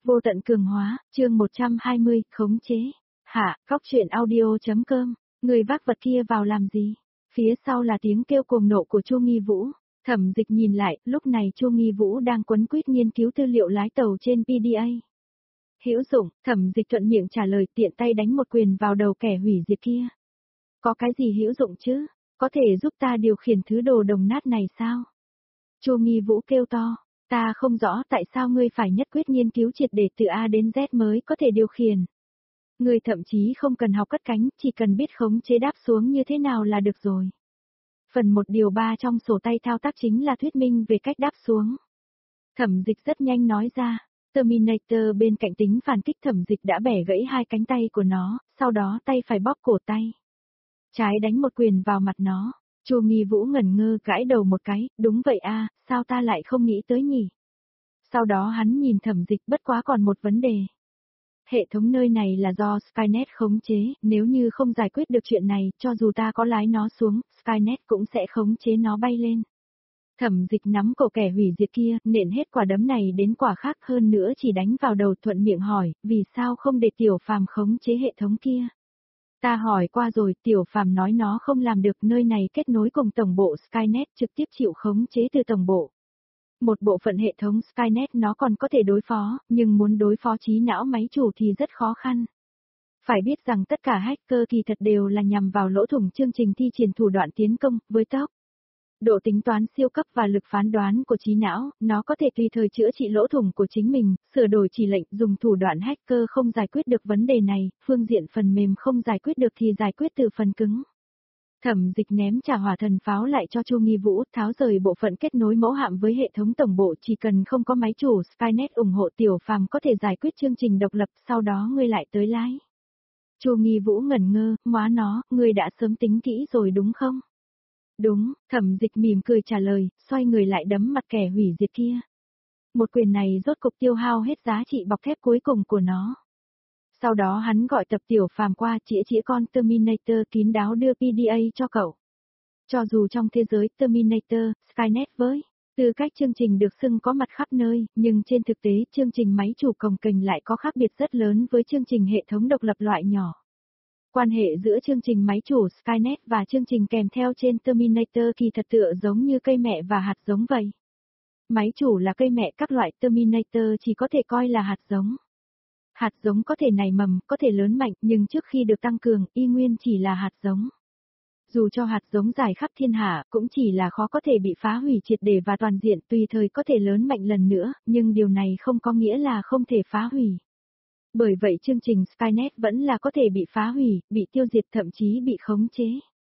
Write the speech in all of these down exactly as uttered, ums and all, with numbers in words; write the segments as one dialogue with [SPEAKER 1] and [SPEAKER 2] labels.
[SPEAKER 1] Vô tận cường hóa, chương một trăm hai mươi, khống chế. Hạ, góc truyện audio.com, người vác vật kia vào làm gì? Phía sau là tiếng kêu cuồng nộ của Chu Nghi Vũ. Thẩm Dịch nhìn lại, lúc này Chu Nghi Vũ đang quấn quýt nghiên cứu tư liệu lái tàu trên pê đê a. Hữu dụng, Thẩm Dịch thuận miệng trả lời, tiện tay đánh một quyền vào đầu kẻ hủy diệt kia. Có cái gì hữu dụng chứ? Có thể giúp ta điều khiển thứ đồ đồng nát này sao? Chu Nghi Vũ kêu to. Ta không rõ tại sao ngươi phải nhất quyết nghiên cứu triệt để từ A đến Z mới có thể điều khiển. Ngươi thậm chí không cần học cất cánh, chỉ cần biết khống chế đáp xuống như thế nào là được rồi. Phần một điều ba trong sổ tay thao tác chính là thuyết minh về cách đáp xuống. Thẩm Dịch rất nhanh nói ra, Terminator bên cạnh tính phản kích. Thẩm Dịch đã bẻ gãy hai cánh tay của nó, sau đó tay phải bóp cổ tay. Trái đánh một quyền vào mặt nó. Chu Nghi Vũ ngẩn ngơ gãi đầu một cái, đúng vậy a, sao ta lại không nghĩ tới nhỉ? Sau đó hắn nhìn Thẩm Dịch, bất quá còn một vấn đề. Hệ thống nơi này là do Skynet khống chế, nếu như không giải quyết được chuyện này, cho dù ta có lái nó xuống, Skynet cũng sẽ khống chế nó bay lên. Thẩm Dịch nắm cổ kẻ hủy diệt kia, nện hết quả đấm này đến quả khác, hơn nữa chỉ đánh vào đầu, thuận miệng hỏi, vì sao không để Tiểu Phàm khống chế hệ thống kia? Ta hỏi qua rồi, Tiểu Phàm nói nó không làm được, nơi này kết nối cùng tổng bộ Skynet, trực tiếp chịu khống chế từ tổng bộ. Một bộ phận hệ thống Skynet nó còn có thể đối phó, nhưng muốn đối phó trí não máy chủ thì rất khó khăn. Phải biết rằng tất cả hacker kỳ thật đều là nhằm vào lỗ thủng chương trình thi triển thủ đoạn tiến công, với tốc độ tính toán siêu cấp và lực phán đoán của trí não, nó có thể tùy thời chữa trị lỗ thủng của chính mình, sửa đổi chỉ lệnh, dùng thủ đoạn hacker không giải quyết được vấn đề này, phương diện phần mềm không giải quyết được thì giải quyết từ phần cứng. Thẩm Dịch ném trả hỏa thần pháo lại cho Chu Nghi Vũ, tháo rời bộ phận kết nối mẫu hạm với hệ thống tổng bộ, chỉ cần không có máy chủ Skynet ủng hộ, Tiểu Phàm có thể giải quyết chương trình độc lập, sau đó ngươi lại tới lái. Chu Nghi Vũ ngẩn ngơ, móa nó, ngươi đã sớm tính kỹ rồi đúng không? Đúng, Thẩm Dịch mỉm cười trả lời, xoay người lại đấm mặt kẻ hủy diệt kia. Một quyền này rốt cục tiêu hao hết giá trị bọc thép cuối cùng của nó. Sau đó hắn gọi tập Tiểu Phàm qua, chĩa chĩa con Terminator kín đáo đưa pê đê a cho cậu. Cho dù trong thế giới Terminator, Skynet với tư cách chương trình được xưng có mặt khắp nơi, nhưng trên thực tế chương trình máy chủ cồng kềnh lại có khác biệt rất lớn với chương trình hệ thống độc lập loại nhỏ. Quan hệ giữa chương trình máy chủ Skynet và chương trình kèm theo trên Terminator kỳ thật tựa giống như cây mẹ và hạt giống vậy. Máy chủ là cây mẹ, các loại Terminator chỉ có thể coi là hạt giống. Hạt giống có thể nảy mầm, có thể lớn mạnh, nhưng trước khi được tăng cường, y nguyên chỉ là hạt giống. Dù cho hạt giống dài khắp thiên hạ, cũng chỉ là khó có thể bị phá hủy triệt để và toàn diện, tùy thời có thể lớn mạnh lần nữa, nhưng điều này không có nghĩa là không thể phá hủy. Bởi vậy chương trình Skynet vẫn là có thể bị phá hủy, bị tiêu diệt, thậm chí bị khống chế.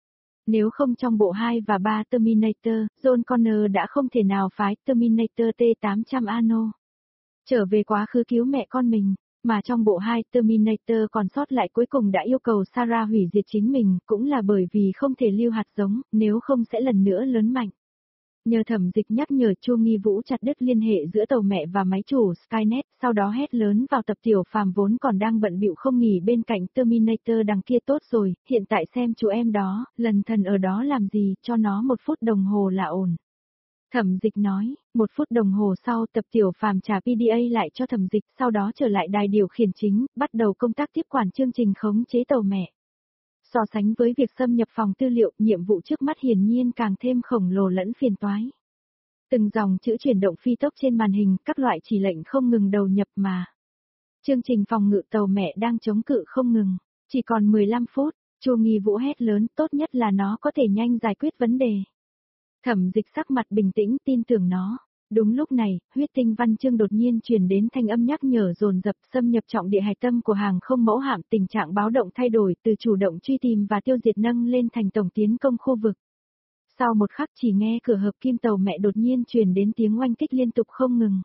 [SPEAKER 1] Nếu không trong bộ hai và ba Terminator, John Connor đã không thể nào phái Terminator T tám trăm Ano trở về quá khứ cứu mẹ con mình. Mà trong bộ hai Terminator còn sót lại cuối cùng đã yêu cầu Sarah hủy diệt chính mình, cũng là bởi vì không thể lưu hạt giống, nếu không sẽ lần nữa lớn mạnh. Nhờ Thẩm Dịch nhắc nhở, Chu Nghi Vũ chặt đứt liên hệ giữa tàu mẹ và máy chủ Skynet, sau đó hét lớn vào tập Tiểu Phàm vốn còn đang bận bịu không nghỉ bên cạnh Terminator đằng kia, tốt rồi, hiện tại xem chú em đó, lần thần ở đó làm gì, cho nó một phút đồng hồ là ổn. Thẩm Dịch nói, một phút đồng hồ sau tập Tiểu Phàm trả pê đê a lại cho Thẩm Dịch, sau đó trở lại đài điều khiển chính, bắt đầu công tác tiếp quản chương trình khống chế tàu mẹ. So sánh với việc xâm nhập phòng tư liệu, nhiệm vụ trước mắt hiển nhiên càng thêm khổng lồ lẫn phiền toái. Từng dòng chữ chuyển động phi tốc trên màn hình, các loại chỉ lệnh không ngừng đầu nhập mà. Chương trình phòng ngự tàu mẹ đang chống cự không ngừng, chỉ còn mười lăm phút, Chu Nghi Vũ hét lớn, tốt nhất là nó có thể nhanh giải quyết vấn đề. Thẩm Dịch sắc mặt bình tĩnh, tin tưởng nó. Đúng lúc này, huyết tinh văn chương đột nhiên truyền đến thanh âm nhắc nhở dồn dập, xâm nhập trọng địa hạch tâm của hàng không mẫu hạm, tình trạng báo động thay đổi từ chủ động truy tìm và tiêu diệt nâng lên thành tổng tiến công khu vực. Sau một khắc chỉ nghe cửa hợp kim tàu mẹ đột nhiên truyền đến tiếng oanh kích liên tục không ngừng.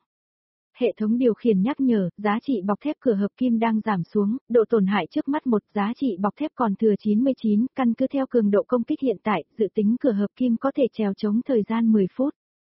[SPEAKER 1] Hệ thống điều khiển nhắc nhở, giá trị bọc thép cửa hợp kim đang giảm xuống, độ tổn hại trước mắt một, giá trị bọc thép còn thừa chín mươi chín, căn cứ theo cường độ công kích hiện tại, dự tính cửa hợp kim có thể trèo chống thời gian mười phút.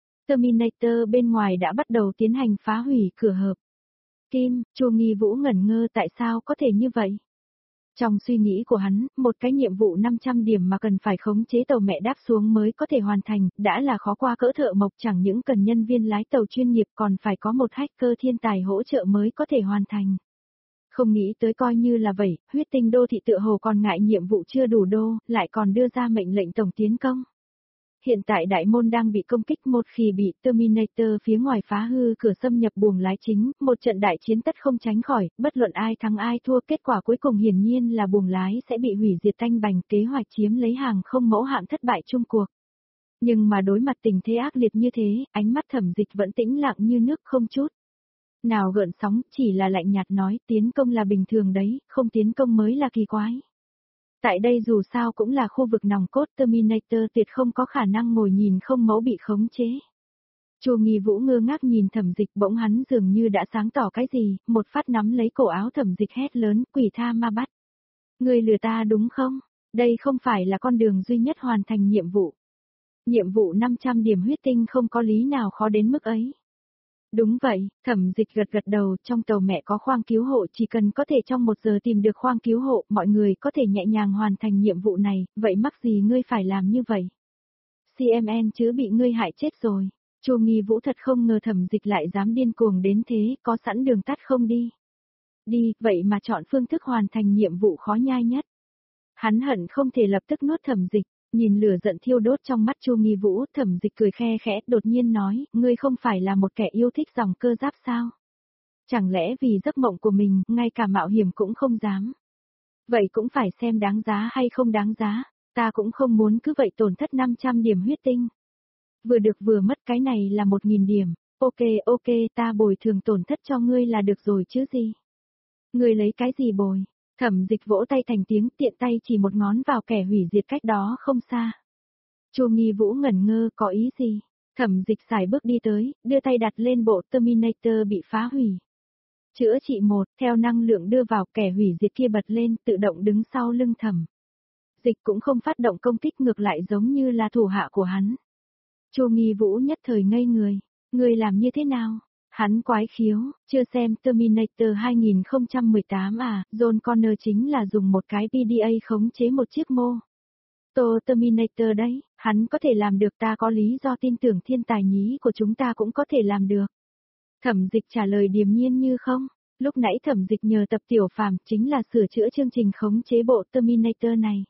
[SPEAKER 1] Terminator bên ngoài đã bắt đầu tiến hành phá hủy cửa hợp kim, Chu Nghi Vũ ngẩn ngơ, tại sao có thể như vậy? Trong suy nghĩ của hắn, một cái nhiệm vụ năm trăm điểm mà cần phải khống chế tàu mẹ đáp xuống mới có thể hoàn thành, đã là khó qua cỡ thợ mộc, chẳng những cần nhân viên lái tàu chuyên nghiệp còn phải có một hacker thiên tài hỗ trợ mới có thể hoàn thành. Không nghĩ tới coi như là vậy, huyết tinh đô thị tựa hồ còn ngại nhiệm vụ chưa đủ đô, lại còn đưa ra mệnh lệnh tổng tiến công. Hiện tại đại môn đang bị công kích, một khi bị Terminator phía ngoài phá hư cửa xâm nhập buồng lái chính, một trận đại chiến tất không tránh khỏi, bất luận ai thắng ai thua, kết quả cuối cùng hiển nhiên là buồng lái sẽ bị hủy diệt tanh bành, kế hoạch chiếm lấy hàng không mẫu hạm thất bại chung cuộc. Nhưng mà đối mặt tình thế ác liệt như thế, ánh mắt Thẩm Dịch vẫn tĩnh lặng như nước không chút nào gợn sóng, chỉ là lạnh nhạt nói tiến công là bình thường đấy, không tiến công mới là kỳ quái. Tại đây dù sao cũng là khu vực nòng cốt, Terminator tuyệt không có khả năng ngồi nhìn không mẫu bị khống chế. Chu Nghi Vũ ngơ ngác nhìn Thẩm Dịch, bỗng hắn dường như đã sáng tỏ cái gì, một phát nắm lấy cổ áo Thẩm Dịch hét lớn, quỷ tha ma bắt. Ngươi lừa ta đúng không? Đây không phải là con đường duy nhất hoàn thành nhiệm vụ. Nhiệm vụ năm trăm điểm huyết tinh không có lý nào khó đến mức ấy. Đúng vậy, Thẩm Dịch gật gật đầu, trong tàu mẹ có khoang cứu hộ, chỉ cần có thể trong một giờ tìm được khoang cứu hộ, mọi người có thể nhẹ nhàng hoàn thành nhiệm vụ này, vậy mắc gì ngươi phải làm như vậy? xê em en chứ bị ngươi hại chết rồi. Chu Nghi Vũ thật không ngờ Thẩm Dịch lại dám điên cuồng đến thế, có sẵn đường tắt không đi. Đi, vậy mà chọn phương thức hoàn thành nhiệm vụ khó nhai nhất. Hắn hận không thể lập tức nuốt Thẩm Dịch. Nhìn lửa giận thiêu đốt trong mắt Chu Nghi Vũ, Thẩm Dịch cười khe khẽ, đột nhiên nói, ngươi không phải là một kẻ yêu thích dòng cơ giáp sao? Chẳng lẽ vì giấc mộng của mình, ngay cả mạo hiểm cũng không dám? Vậy cũng phải xem đáng giá hay không đáng giá, ta cũng không muốn cứ vậy tổn thất năm trăm điểm huyết tinh. Vừa được vừa mất, cái này là một nghìn điểm, ok ok ta bồi thường tổn thất cho ngươi là được rồi chứ gì? Ngươi lấy cái gì bồi? Thẩm Dịch vỗ tay thành tiếng, tiện tay chỉ một ngón vào kẻ hủy diệt cách đó không xa. Chu Nghi Vũ ngẩn ngơ, có ý gì? Thẩm Dịch xài bước đi tới, đưa tay đặt lên bộ Terminator bị phá hủy. Chữa trị một, theo năng lượng đưa vào, kẻ hủy diệt kia bật lên, tự động đứng sau lưng Thẩm Dịch, cũng không phát động công kích, ngược lại giống như là thủ hạ của hắn. Chu Nghi Vũ nhất thời ngây người, người làm như thế nào? Hắn quái khiếu, chưa xem Terminator hai không một tám à, John Connor chính là dùng một cái pê đê a khống chế một chiếc mô tô Terminator đấy, hắn có thể làm được, ta có lý do tin tưởng thiên tài nhí của chúng ta cũng có thể làm được. Thẩm Dịch trả lời điềm nhiên như không, lúc nãy Thẩm Dịch nhờ Tập Tiểu Phàm chính là sửa chữa chương trình khống chế bộ Terminator này.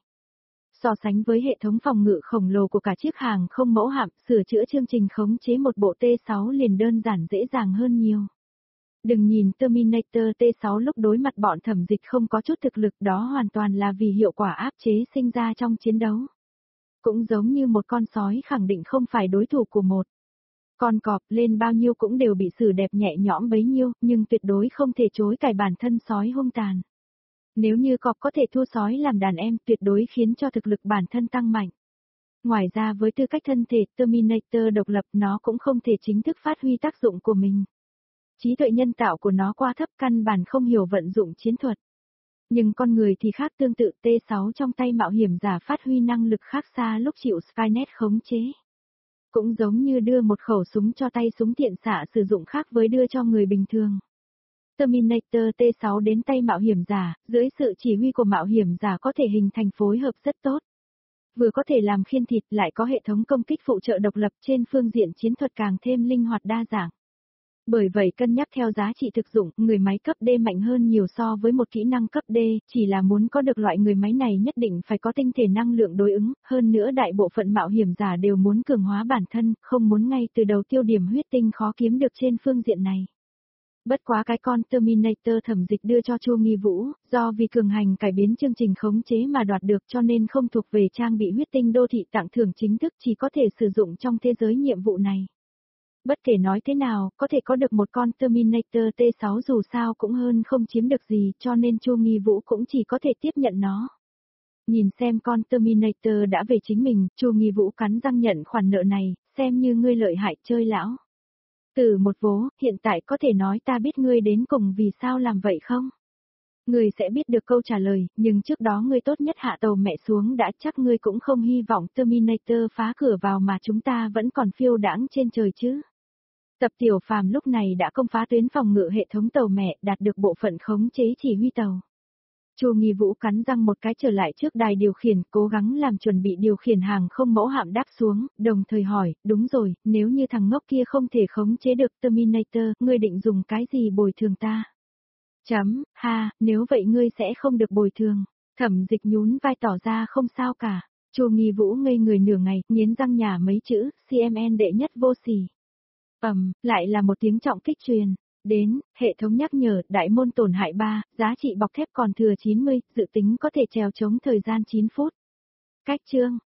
[SPEAKER 1] So sánh với hệ thống phòng ngự khổng lồ của cả chiếc hàng không mẫu hạm, sửa chữa chương trình khống chế một bộ T sáu liền đơn giản dễ dàng hơn nhiều. Đừng nhìn Terminator T sáu lúc đối mặt bọn Thẩm Dịch không có chút thực lực, đó hoàn toàn là vì hiệu quả áp chế sinh ra trong chiến đấu. Cũng giống như một con sói khẳng định không phải đối thủ của một con cọp, lên bao nhiêu cũng đều bị xử đẹp nhẹ nhõm bấy nhiêu, nhưng tuyệt đối không thể chối cãi bản thân sói hung tàn. Nếu như cọp có thể thua sói làm đàn em, tuyệt đối khiến cho thực lực bản thân tăng mạnh. Ngoài ra với tư cách thân thể Terminator độc lập, nó cũng không thể chính thức phát huy tác dụng của mình. Trí tuệ nhân tạo của nó quá thấp, căn bản không hiểu vận dụng chiến thuật. Nhưng con người thì khác, tương tự T sáu trong tay mạo hiểm giả phát huy năng lực khác xa lúc chịu Skynet khống chế. Cũng giống như đưa một khẩu súng cho tay súng tiện xạ sử dụng khác với đưa cho người bình thường. Terminator T sáu đến tay mạo hiểm giả, dưới sự chỉ huy của mạo hiểm giả có thể hình thành phối hợp rất tốt. Vừa có thể làm khiên thịt, lại có hệ thống công kích phụ trợ độc lập, trên phương diện chiến thuật càng thêm linh hoạt đa dạng. Bởi vậy cân nhắc theo giá trị thực dụng, người máy cấp D mạnh hơn nhiều so với một kỹ năng cấp D, chỉ là muốn có được loại người máy này nhất định phải có tinh thể năng lượng đối ứng, hơn nữa đại bộ phận mạo hiểm giả đều muốn cường hóa bản thân, không muốn ngay từ đầu tiêu điểm huyết tinh khó kiếm được trên phương diện này. Bất quá cái con Terminator Thẩm Dịch đưa cho Chu Nghi Vũ, do vì cường hành cải biến chương trình khống chế mà đoạt được, cho nên không thuộc về trang bị huyết tinh đô thị tặng thưởng chính thức, chỉ có thể sử dụng trong thế giới nhiệm vụ này. Bất kể nói thế nào, có thể có được một con Terminator T sáu dù sao cũng hơn không chiếm được gì, cho nên Chu Nghi Vũ cũng chỉ có thể tiếp nhận nó. Nhìn xem con Terminator đã về chính mình, Chu Nghi Vũ cắn răng nhận khoản nợ này, xem như ngươi lợi hại chơi lão. Từ một vố, hiện tại có thể nói ta biết ngươi đến cùng vì sao làm vậy không? Ngươi sẽ biết được câu trả lời, nhưng trước đó ngươi tốt nhất hạ tàu mẹ xuống đã, chắc ngươi cũng không hy vọng Terminator phá cửa vào mà chúng ta vẫn còn phiêu đãng trên trời chứ. Tập Tiểu Phàm lúc này đã công phá tuyến phòng ngự hệ thống tàu mẹ, đạt được bộ phận khống chế chỉ huy tàu. Chu Nghi Vũ cắn răng một cái trở lại trước đài điều khiển, cố gắng làm chuẩn bị điều khiển hàng không mẫu hạm đáp xuống, đồng thời hỏi, đúng rồi, nếu như thằng ngốc kia không thể khống chế được Terminator, ngươi định dùng cái gì bồi thường ta? Chấm, ha, nếu vậy ngươi sẽ không được bồi thường. Thẩm Dịch nhún vai tỏ ra không sao cả. Chu Nghi Vũ ngây người nửa ngày, nghiến răng nhả mấy chữ, xê em en đệ nhất vô sỉ. Ầm, lại là một tiếng trọng kích truyền. Đến, hệ thống nhắc nhở, đại môn tổn hại ba, giá trị bọc thép còn thừa chín mươi, dự tính có thể trèo chống thời gian chín phút. Cách chương.